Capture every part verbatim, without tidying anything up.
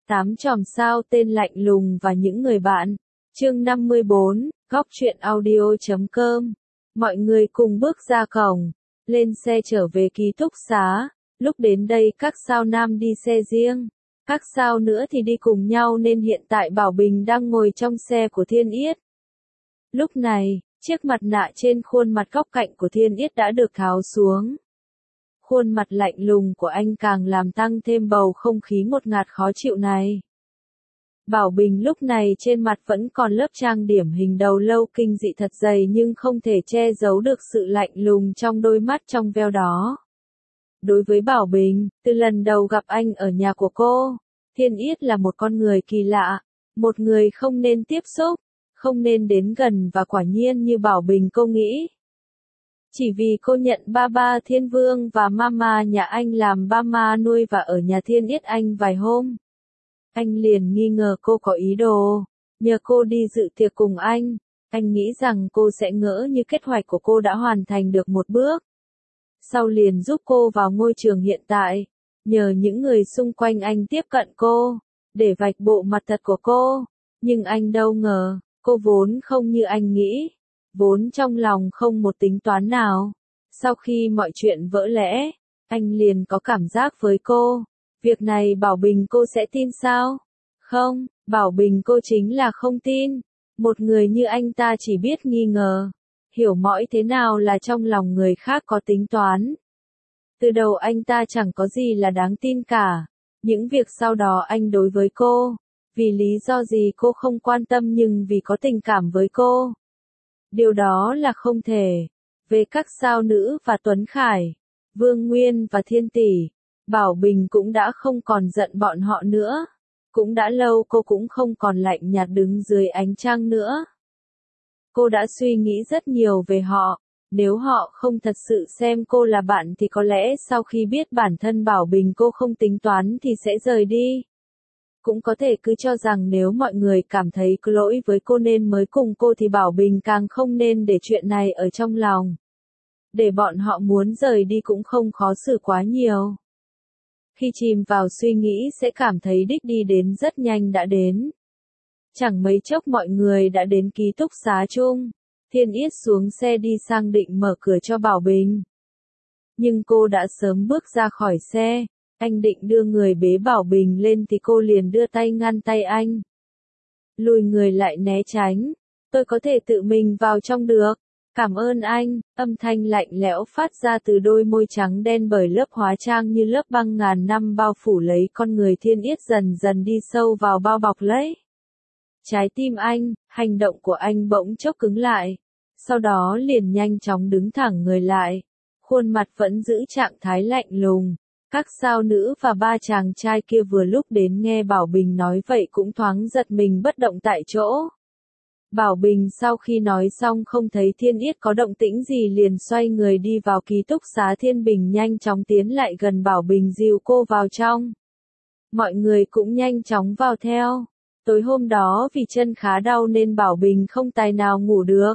Tám chòm sao tên lạnh lùng và những người bạn. Chương năm mươi bốn, góc truyện audio chấm com. Mọi người cùng bước ra cổng, lên xe trở về ký túc xá. Lúc đến đây các sao nam đi xe riêng, các sao nữa thì đi cùng nhau nên hiện tại Bảo Bình đang ngồi trong xe của Thiên Yết. Lúc này, chiếc mặt nạ trên khuôn mặt góc cạnh của Thiên Yết đã được tháo xuống. Khuôn mặt lạnh lùng của anh càng làm tăng thêm bầu không khí ngột ngạt khó chịu này. Bảo Bình lúc này trên mặt vẫn còn lớp trang điểm hình đầu lâu kinh dị thật dày nhưng không thể che giấu được sự lạnh lùng trong đôi mắt trong veo đó. Đối với Bảo Bình, từ lần đầu gặp anh ở nhà của cô, Thiên Yết là một con người kỳ lạ, một người không nên tiếp xúc, không nên đến gần và quả nhiên như Bảo Bình cô nghĩ. Chỉ vì cô nhận ba ba Thiên Vương và mama nhà anh làm ba ma nuôi và ở nhà Thiên Yết anh vài hôm. Anh liền nghi ngờ cô có ý đồ, nhờ cô đi dự tiệc cùng anh. Anh nghĩ rằng cô sẽ ngỡ như kế hoạch của cô đã hoàn thành được một bước. Sau liền giúp cô vào ngôi trường hiện tại, nhờ những người xung quanh anh tiếp cận cô, để vạch bộ mặt thật của cô. Nhưng anh đâu ngờ, cô vốn không như anh nghĩ, vốn trong lòng không một tính toán nào. Sau khi mọi chuyện vỡ lẽ, anh liền có cảm giác với cô. Việc này Bảo Bình cô sẽ tin sao? Không, Bảo Bình cô chính là không tin. Một người như anh ta chỉ biết nghi ngờ, hiểu mọi thế nào là trong lòng người khác có tính toán. Từ đầu anh ta chẳng có gì là đáng tin cả. Những việc sau đó anh đối với cô, vì lý do gì cô không quan tâm nhưng vì có tình cảm với cô. Điều đó là không thể. Về các sao nữ và Tuấn Khải, Vương Nguyên và Thiên Tỷ, Bảo Bình cũng đã không còn giận bọn họ nữa. Cũng đã lâu cô cũng không còn lạnh nhạt đứng dưới ánh trăng nữa. Cô đã suy nghĩ rất nhiều về họ. Nếu họ không thật sự xem cô là bạn thì có lẽ sau khi biết bản thân Bảo Bình cô không tính toán thì sẽ rời đi. Cũng có thể cứ cho rằng nếu mọi người cảm thấy có lỗi với cô nên mới cùng cô thì Bảo Bình càng không nên để chuyện này ở trong lòng. Để bọn họ muốn rời đi cũng không khó xử quá nhiều. Khi chìm vào suy nghĩ sẽ cảm thấy đích đi đến rất nhanh đã đến. Chẳng mấy chốc mọi người đã đến ký túc xá chung. Thiên Yết xuống xe đi sang định mở cửa cho Bảo Bình. Nhưng cô đã sớm bước ra khỏi xe. Anh định đưa người bế Bảo Bình lên thì cô liền đưa tay ngăn tay anh. Lùi người lại né tránh. Tôi có thể tự mình vào trong được. Cảm ơn anh. Âm thanh lạnh lẽo phát ra từ đôi môi trắng đen bởi lớp hóa trang như lớp băng ngàn năm bao phủ lấy con người Thiên Yết dần dần đi sâu vào bao bọc lấy. Trái tim anh, hành động của anh bỗng chốc cứng lại. Sau đó liền nhanh chóng đứng thẳng người lại. Khuôn mặt vẫn giữ trạng thái lạnh lùng. Các sao nữ và ba chàng trai kia vừa lúc đến nghe Bảo Bình nói vậy cũng thoáng giật mình bất động tại chỗ. Bảo Bình sau khi nói xong không thấy Thiên Yết có động tĩnh gì liền xoay người đi vào ký túc xá. Thiên Bình nhanh chóng tiến lại gần Bảo Bình dìu cô vào trong. Mọi người cũng nhanh chóng vào theo. Tối hôm đó vì chân khá đau nên Bảo Bình không tài nào ngủ được.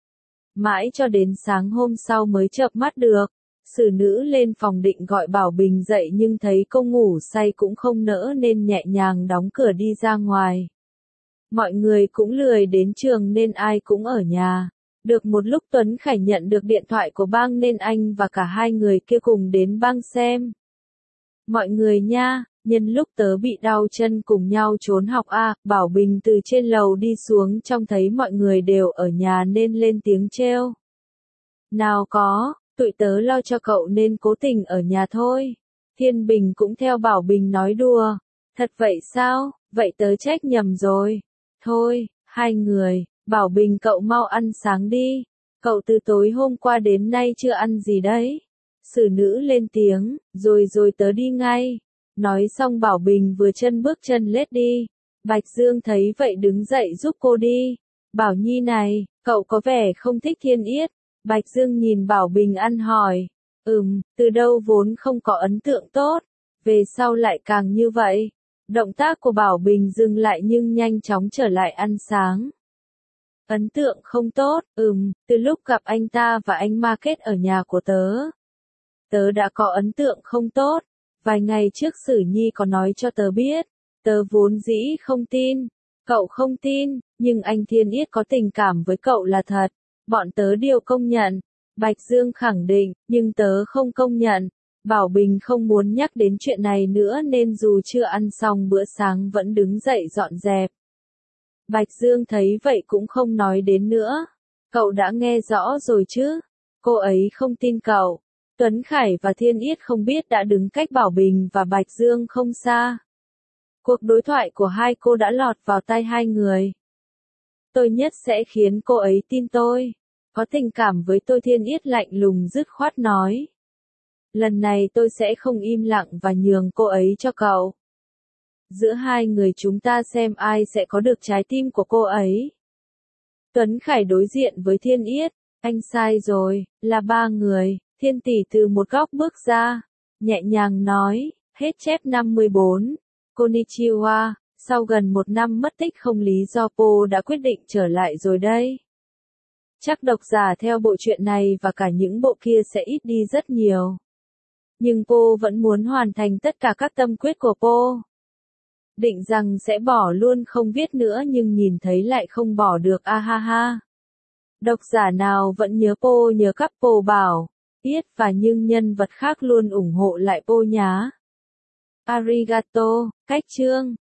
Mãi cho đến sáng hôm sau mới chợp mắt được. Xử nữ lên phòng định gọi Bảo Bình dậy nhưng thấy cô ngủ say cũng không nỡ nên nhẹ nhàng đóng cửa đi ra ngoài. Mọi người cũng lười đến trường nên ai cũng ở nhà. Được một lúc Tuấn Khải nhận được điện thoại của bang nên anh và cả hai người kia cùng đến bang xem. Mọi người nha, nhân lúc tớ bị đau chân cùng nhau trốn học a. Bảo Bình từ trên lầu đi xuống trông thấy mọi người đều ở nhà nên lên tiếng trêu. Nào có, tụi tớ lo cho cậu nên cố tình ở nhà thôi. Thiên Bình cũng theo Bảo Bình nói đùa. Thật vậy sao, vậy tớ trách nhầm rồi. Thôi, hai người, Bảo Bình cậu mau ăn sáng đi. Cậu từ tối hôm qua đến nay chưa ăn gì đấy. Xử nữ lên tiếng, rồi rồi tớ đi ngay. Nói xong Bảo Bình vừa chân bước chân lết đi. Bạch Dương thấy vậy đứng dậy giúp cô đi. Bảo Nhi này, cậu có vẻ không thích Thiên Yết. Bạch Dương nhìn Bảo Bình ăn hỏi. Ừm, từ đâu vốn không có ấn tượng tốt. Về sau lại càng như vậy. Động tác của Bảo Bình dừng lại nhưng nhanh chóng trở lại ăn sáng. Ấn tượng không tốt, ừm, từ lúc gặp anh ta và anh Market ở nhà của tớ. Tớ đã có ấn tượng không tốt. Vài ngày trước Sử Nhi có nói cho tớ biết. Tớ vốn dĩ không tin. Cậu không tin, nhưng anh Thiên Yết có tình cảm với cậu là thật. Bọn tớ đều công nhận. Bạch Dương khẳng định, nhưng tớ không công nhận. Bảo Bình không muốn nhắc đến chuyện này nữa nên dù chưa ăn xong bữa sáng vẫn đứng dậy dọn dẹp. Bạch Dương thấy vậy cũng không nói đến nữa. Cậu đã nghe rõ rồi chứ? Cô ấy không tin cậu. Tuấn Khải và Thiên Yết không biết đã đứng cách Bảo Bình và Bạch Dương không xa. Cuộc đối thoại của hai cô đã lọt vào tai hai người. Tôi nhất sẽ khiến cô ấy tin tôi. Có tình cảm với tôi, Thiên Yết lạnh lùng dứt khoát nói. Lần này tôi sẽ không im lặng và nhường cô ấy cho cậu. Giữa hai người chúng ta xem ai sẽ có được trái tim của cô ấy. Tuấn Khải đối diện với Thiên Yết. Anh sai rồi, là ba người. Thiên Tỷ từ một góc bước ra. Nhẹ nhàng nói, hết chép năm mươi bốn. Konnichiwa, sau gần một năm mất tích không lý do Po đã quyết định trở lại rồi đây. Chắc độc giả theo bộ truyện này và cả những bộ kia sẽ ít đi rất nhiều. Nhưng Po vẫn muốn hoàn thành tất cả các tâm quyết của Po. Định rằng sẽ bỏ luôn không viết nữa nhưng nhìn thấy lại không bỏ được a ha ha. Độc giả nào vẫn nhớ Po nhớ các Po bảo, Yết và nhưng nhân vật khác luôn ủng hộ lại Po nhá. Arigato, cách chương.